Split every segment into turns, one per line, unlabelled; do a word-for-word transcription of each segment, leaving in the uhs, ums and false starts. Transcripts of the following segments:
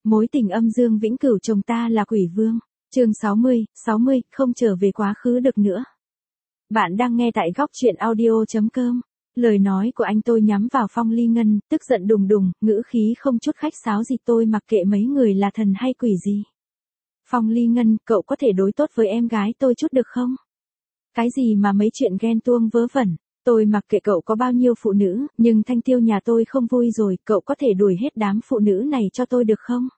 Mối tình âm dương vĩnh cửu chồng ta là quỷ vương. Chương sáu mươi, sáu mươi, không trở về quá khứ được nữa. Bạn đang nghe tại góc truyện audio chấm com. Lời nói của anh tôi nhắm vào Phong Ly Ngân, tức giận đùng đùng, ngữ khí không chút khách sáo gì, tôi mặc kệ mấy người là thần hay quỷ gì. Phong Ly Ngân, cậu có thể đối tốt với em gái tôi chút được không? Cái gì mà mấy chuyện ghen tuông vớ vẩn. Tôi mặc kệ cậu có bao nhiêu phụ nữ, nhưng Thanh Tiêu nhà tôi không vui rồi, cậu có thể đuổi hết đám phụ nữ này cho tôi được không?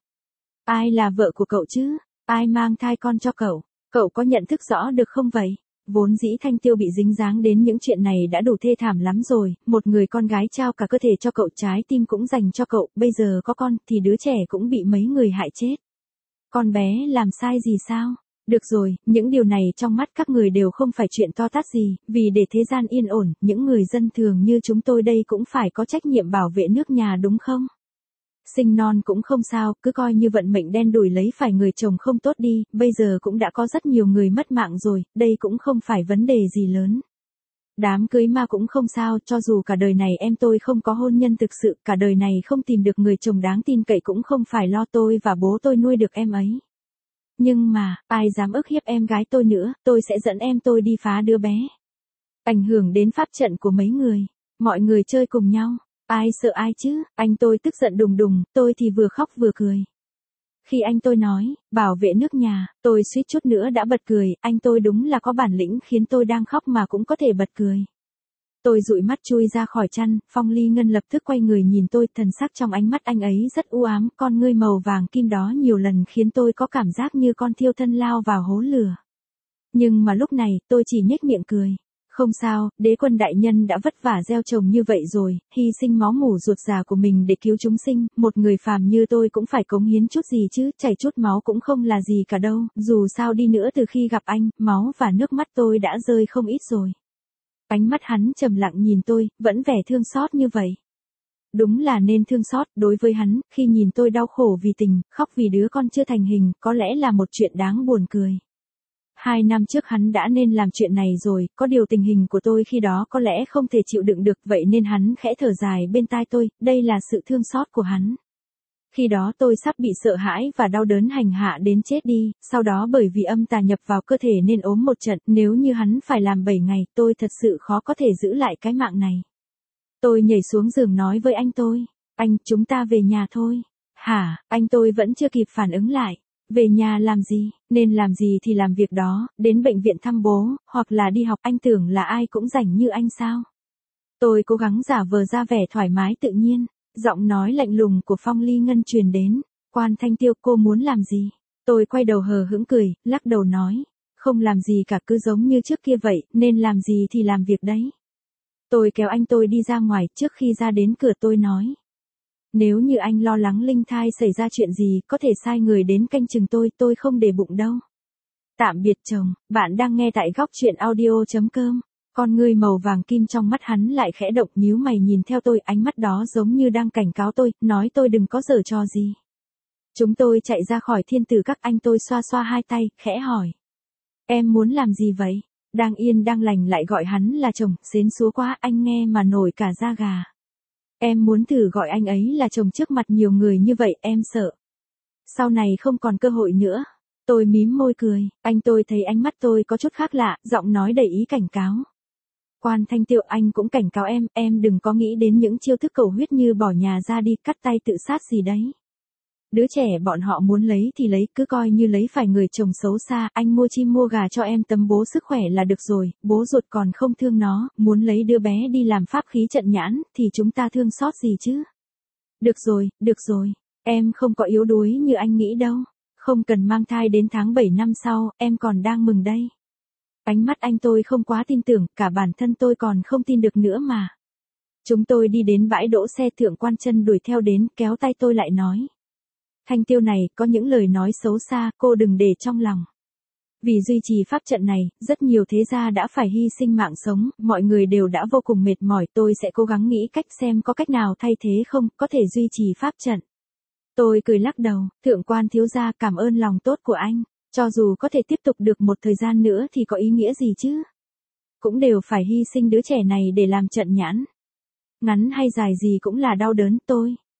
Ai là vợ của cậu chứ? Ai mang thai con cho cậu? Cậu có nhận thức rõ được không vậy? Vốn dĩ Thanh Tiêu bị dính dáng đến những chuyện này đã đủ thê thảm lắm rồi, một người con gái trao cả cơ thể cho cậu, trái tim cũng dành cho cậu, bây giờ có con thì đứa trẻ cũng bị mấy người hại chết. Con bé làm sai gì sao? Được rồi, những điều này trong mắt các người đều không phải chuyện to tát gì, vì để thế gian yên ổn, những người dân thường như chúng tôi đây cũng phải có trách nhiệm bảo vệ nước nhà đúng không? Sinh non cũng không sao, cứ coi như vận mệnh đen đủi lấy phải người chồng không tốt đi, bây giờ cũng đã có rất nhiều người mất mạng rồi, đây cũng không phải vấn đề gì lớn. Đám cưới ma cũng không sao, cho dù cả đời này em tôi không có hôn nhân thực sự, cả đời này không tìm được người chồng đáng tin cậy cũng không phải lo, tôi và bố tôi nuôi được em ấy. Nhưng mà, ai dám ức hiếp em gái tôi nữa, tôi sẽ dẫn em tôi đi phá đứa bé. Ảnh hưởng đến pháp trận của mấy người, mọi người chơi cùng nhau. Ai sợ ai chứ, anh tôi tức giận đùng đùng, tôi thì vừa khóc vừa cười. Khi anh tôi nói, bảo vệ nước nhà, tôi suýt chút nữa đã bật cười, anh tôi đúng là có bản lĩnh khiến tôi đang khóc mà cũng có thể bật cười. Tôi dụi mắt chui ra khỏi chăn, Phong Ly Ngân lập tức quay người nhìn tôi, thần sắc trong ánh mắt anh ấy rất u ám, con ngươi màu vàng kim đó nhiều lần khiến tôi có cảm giác như con thiêu thân lao vào hố lửa. Nhưng mà lúc này, tôi chỉ nhếch miệng cười. Không sao, đế quân đại nhân đã vất vả gieo trồng như vậy rồi, hy sinh máu mủ ruột già của mình để cứu chúng sinh, một người phàm như tôi cũng phải cống hiến chút gì chứ, chảy chút máu cũng không là gì cả đâu, dù sao đi nữa từ khi gặp anh, máu và nước mắt tôi đã rơi không ít rồi. Ánh mắt hắn trầm lặng nhìn tôi, vẫn vẻ thương xót như vậy. Đúng là nên thương xót, đối với hắn, khi nhìn tôi đau khổ vì tình, khóc vì đứa con chưa thành hình, có lẽ là một chuyện đáng buồn cười. Hai năm trước hắn đã nên làm chuyện này rồi, có điều tình hình của tôi khi đó có lẽ không thể chịu đựng được, vậy nên hắn khẽ thở dài bên tai tôi, đây là sự thương xót của hắn. Khi đó tôi sắp bị sợ hãi và đau đớn hành hạ đến chết đi, sau đó bởi vì âm tà nhập vào cơ thể nên ốm một trận, nếu như hắn phải làm bảy ngày, tôi thật sự khó có thể giữ lại cái mạng này. Tôi nhảy xuống giường nói với anh tôi, anh, chúng ta về nhà thôi. Hả, anh tôi vẫn chưa kịp phản ứng lại. Về nhà làm gì, nên làm gì thì làm việc đó, đến bệnh viện thăm bố, hoặc là đi học, anh tưởng là ai cũng rảnh như anh sao? Tôi cố gắng giả vờ ra vẻ thoải mái tự nhiên, giọng nói lạnh lùng của Phong Ly Ngân truyền đến, Quan Thanh Tiêu, cô muốn làm gì? Tôi quay đầu hờ hững cười, lắc đầu nói, không làm gì cả, cứ giống như trước kia vậy, nên làm gì thì làm việc đấy. Tôi kéo anh tôi đi ra ngoài, trước khi ra đến cửa tôi nói. Nếu như anh lo lắng linh thai xảy ra chuyện gì, có thể sai người đến canh chừng tôi, tôi không để bụng đâu. Tạm biệt chồng, bạn đang nghe tại góc truyện audio chấm com. Con ngươi màu vàng kim trong mắt hắn lại khẽ động, nhíu mày nhìn theo tôi, ánh mắt đó giống như đang cảnh cáo tôi, nói tôi đừng có giở trò gì. Chúng tôi chạy ra khỏi Thiên Tử Các, anh tôi xoa xoa hai tay, khẽ hỏi. Em muốn làm gì vậy? Đang yên đang lành lại gọi hắn là chồng, xến xúa quá, anh nghe mà nổi cả da gà. Em muốn thử gọi anh ấy là chồng trước mặt nhiều người như vậy, em sợ. Sau này không còn cơ hội nữa. Tôi mím môi cười, anh tôi thấy ánh mắt tôi có chút khác lạ, giọng nói đầy ý cảnh cáo. Quan Thanh Tiêu, anh cũng cảnh cáo em, em đừng có nghĩ đến những chiêu thức cầu huyết như bỏ nhà ra đi, cắt tay tự sát gì đấy. Đứa trẻ bọn họ muốn lấy thì lấy, cứ coi như lấy phải người chồng xấu xa, anh mua chim mua gà cho em tấm bố sức khỏe là được rồi, bố ruột còn không thương nó, muốn lấy đứa bé đi làm pháp khí trận nhãn, thì chúng ta thương xót gì chứ? Được rồi, được rồi, em không có yếu đuối như anh nghĩ đâu, không cần mang thai đến tháng bảy năm sau, em còn đang mừng đây. Ánh mắt anh tôi không quá tin tưởng, cả bản thân tôi còn không tin được nữa mà. Chúng tôi đi đến bãi đỗ xe, Thượng Quan Chân đuổi theo đến, kéo tay tôi lại nói. Thanh Tiêu này, có những lời nói xấu xa, cô đừng để trong lòng. Vì duy trì pháp trận này, rất nhiều thế gia đã phải hy sinh mạng sống, mọi người đều đã vô cùng mệt mỏi, tôi sẽ cố gắng nghĩ cách xem có cách nào thay thế không, có thể duy trì pháp trận. Tôi cười lắc đầu, Thượng Quan thiếu gia, cảm ơn lòng tốt của anh, cho dù có thể tiếp tục được một thời gian nữa thì có ý nghĩa gì chứ? Cũng đều phải hy sinh đứa trẻ này để làm trận nhãn. Ngắn hay dài gì cũng là đau đớn, tôi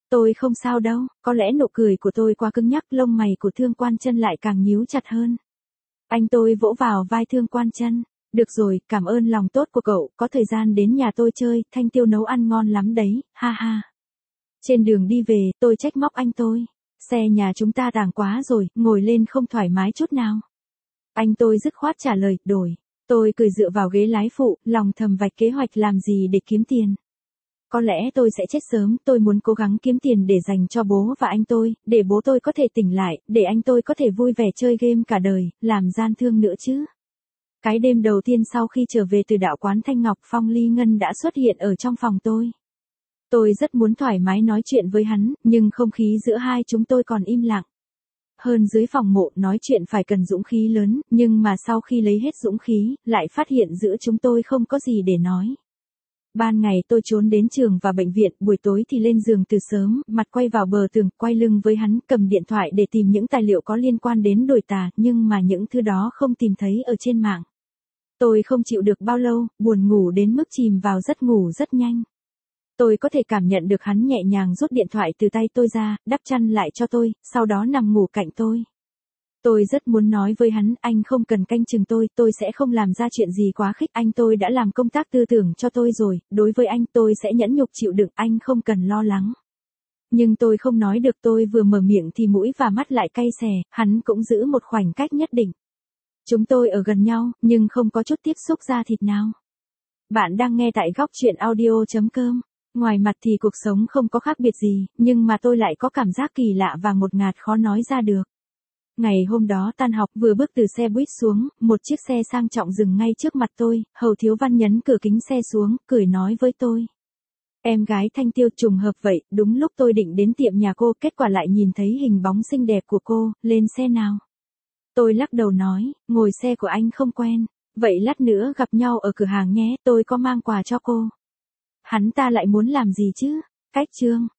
Tôi không sao đâu, có lẽ nụ cười của tôi quá cứng nhắc, lông mày của Thương Quan Chân lại càng nhíu chặt hơn. Anh tôi vỗ vào vai Thương Quan Chân. Được rồi, cảm ơn lòng tốt của cậu, có thời gian đến nhà tôi chơi, Thanh Tiêu nấu ăn ngon lắm đấy, ha ha. Trên đường đi về, tôi trách móc anh tôi. Xe nhà chúng ta tàng quá rồi, ngồi lên không thoải mái chút nào. Anh tôi dứt khoát trả lời, đổi. Tôi cười dựa vào ghế lái phụ, lòng thầm vạch kế hoạch làm gì để kiếm tiền. Có lẽ tôi sẽ chết sớm, tôi muốn cố gắng kiếm tiền để dành cho bố và anh tôi, để bố tôi có thể tỉnh lại, để anh tôi có thể vui vẻ chơi game cả đời, làm gian thương nữa chứ. Cái đêm đầu tiên sau khi trở về từ đạo quán Thanh Ngọc, Phong Ly Ngân đã xuất hiện ở trong phòng tôi. Tôi rất muốn thoải mái nói chuyện với hắn, nhưng không khí giữa hai chúng tôi còn im lặng. Hơn dưới phòng mộ nói chuyện phải cần dũng khí lớn, nhưng mà sau khi lấy hết dũng khí, lại phát hiện giữa chúng tôi không có gì để nói. Ban ngày tôi trốn đến trường và bệnh viện, buổi tối thì lên giường từ sớm, mặt quay vào bờ tường, quay lưng với hắn, cầm điện thoại để tìm những tài liệu có liên quan đến đồi tà, nhưng mà những thứ đó không tìm thấy ở trên mạng. Tôi không chịu được bao lâu, buồn ngủ đến mức chìm vào giấc ngủ rất nhanh. Tôi có thể cảm nhận được hắn nhẹ nhàng rút điện thoại từ tay tôi ra, đắp chăn lại cho tôi, sau đó nằm ngủ cạnh tôi. Tôi rất muốn nói với hắn, anh không cần canh chừng tôi, tôi sẽ không làm ra chuyện gì quá khích, anh tôi đã làm công tác tư tưởng cho tôi rồi, đối với anh tôi sẽ nhẫn nhục chịu đựng, anh không cần lo lắng. Nhưng tôi không nói được, tôi vừa mở miệng thì mũi và mắt lại cay xè, hắn cũng giữ một khoảnh cách nhất định. Chúng tôi ở gần nhau, nhưng không có chút tiếp xúc da thịt nào. Bạn đang nghe tại góc truyện audio chấm com. Ngoài mặt thì cuộc sống không có khác biệt gì, nhưng mà tôi lại có cảm giác kỳ lạ và ngột ngạt khó nói ra được. Ngày hôm đó tan học, vừa bước từ xe buýt xuống, một chiếc xe sang trọng dừng ngay trước mặt tôi, Hầu Thiếu Văn nhấn cửa kính xe xuống, cười nói với tôi. Em gái Thanh Tiêu, trùng hợp vậy, đúng lúc tôi định đến tiệm nhà cô, kết quả lại nhìn thấy hình bóng xinh đẹp của cô, lên xe nào. Tôi lắc đầu nói, ngồi xe của anh không quen, vậy lát nữa gặp nhau ở cửa hàng nhé, tôi có mang quà cho cô. Hắn ta lại muốn làm gì chứ? Cách chương.